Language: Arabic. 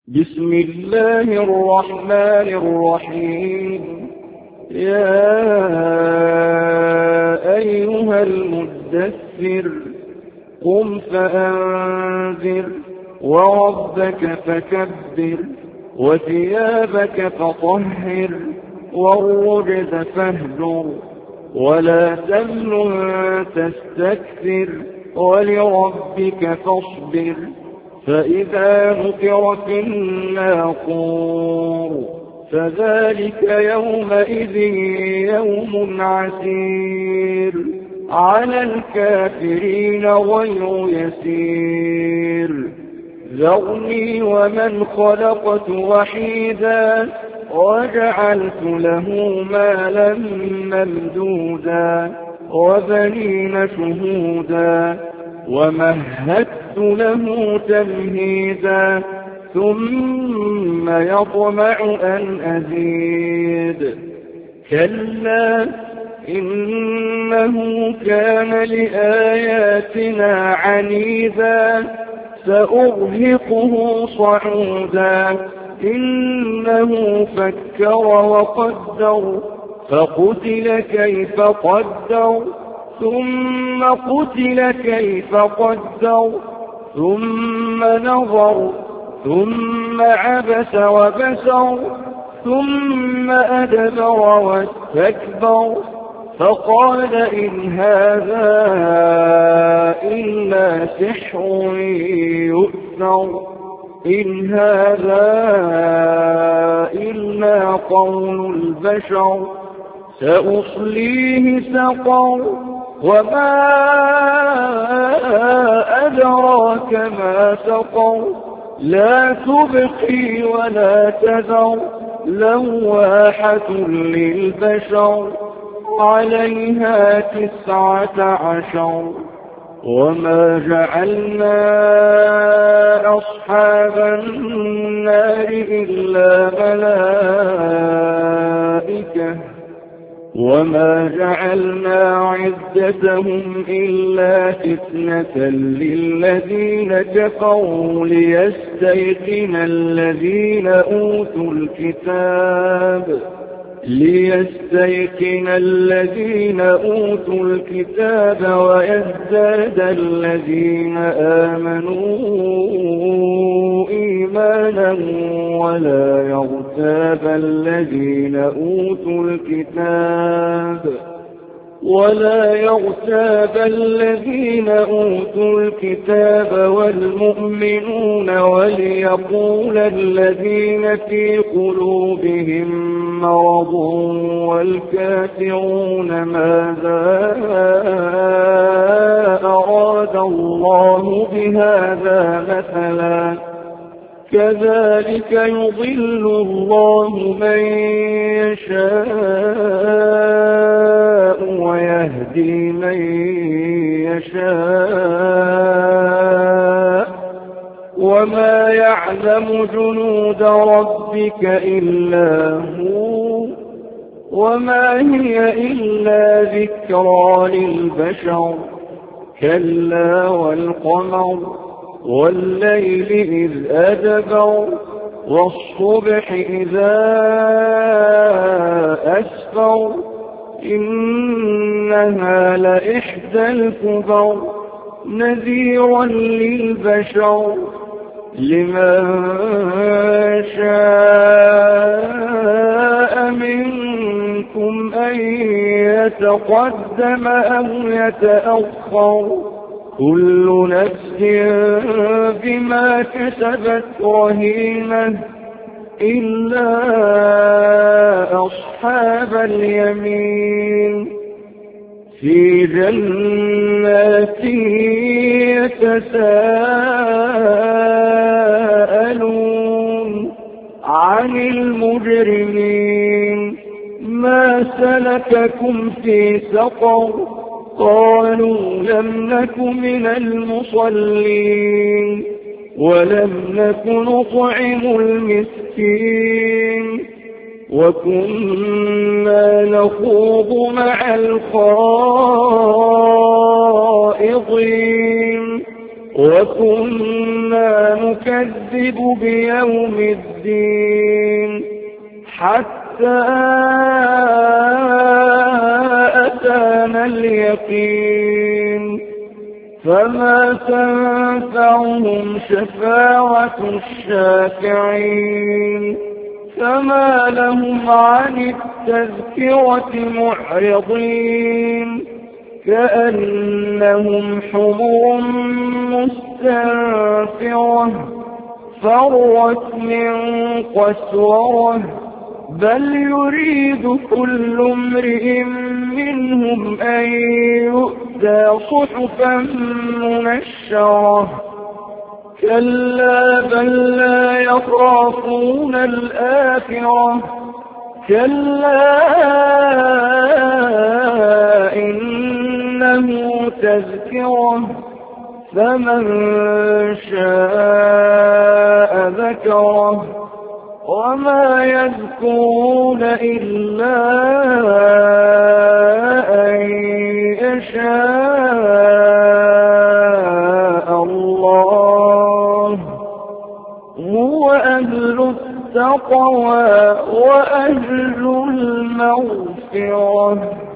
بسم الله الرحمن الرحيم. يا أيها المدثر قم فأنذر وربك فكبر وثيابك فطهر والرجز فاهجر ولا تمنن تستكثر ولربك فاصبر فإذا نقر في الناقور فذلك يومئذ يوم عسير على الكافرين غير يسير. ذرني ومن خلقت وحيدا وجعلت له مالا ممدودا وبنين شهودا ومهدت له تمهيدا ثم يطمع أن أزيد. كلا إنه كان لآياتنا عنيدا سأرهقه صعودا إنه فكر وقدر فقتل كيف قدر ثم قتل كيف قدر ثم نظر ثم عبس وبسر ثم أدبر واستكبر فقال إن هذا إلا سحر يؤثر إن هذا إلا قول البشر سأصليه سقر وما أدراك ما سقر لا تبقي ولا تذر لواحة للبشر عليها 19. وما جعلنا أصحاب النار إلا ملائكة وما جعلنا عدتهم إلا فتنة للذين كفروا ليستيقن الذين أوتوا الكتاب ويزداد الذين آمنوا إيمانا ولا يرتاب الذين أوتوا الكتاب والمؤمنون وليقول الذين في قلوبهم مرض والكافرون ماذا أراد الله بهذا مثلا كذلك يضل الله من يشاء ويهدي من يشاء وما يعلم جنود ربك إلا هو وما هي إلا ذكرى للبشر. كلا والقمر والليل إذ أدبر والصبح إذا أسفر إنها لإحدى الكبر نذيرا للبشر لمن شاء منكم أن يتقدم أو يتأخر كل نفس بما كسبت رهينة إلا أصحاب اليمين في جنات يتساءلون عن المجرمين ما سلككم في سقر قالوا لم نك من المصلين ولم نك نطعم المسكين وكنا نخوض مع الخائضين وكنا نكذب بيوم الدين حتى أتانا اليقين فما تنفعهم شفاعة الشافعين فما لهم عن التذكرة معرضين كأنهم حمر مستنفرة فرت من قسورة بل يريد كل امرئ منهم أن يؤتى صحفا منشرة كلا بل لا يخافون الآخرة كلا إنه تذكرة فمن شاء ذكره وما يذكرون إلا أن يشاء الله هو أهل التقوى وأهل المغفرة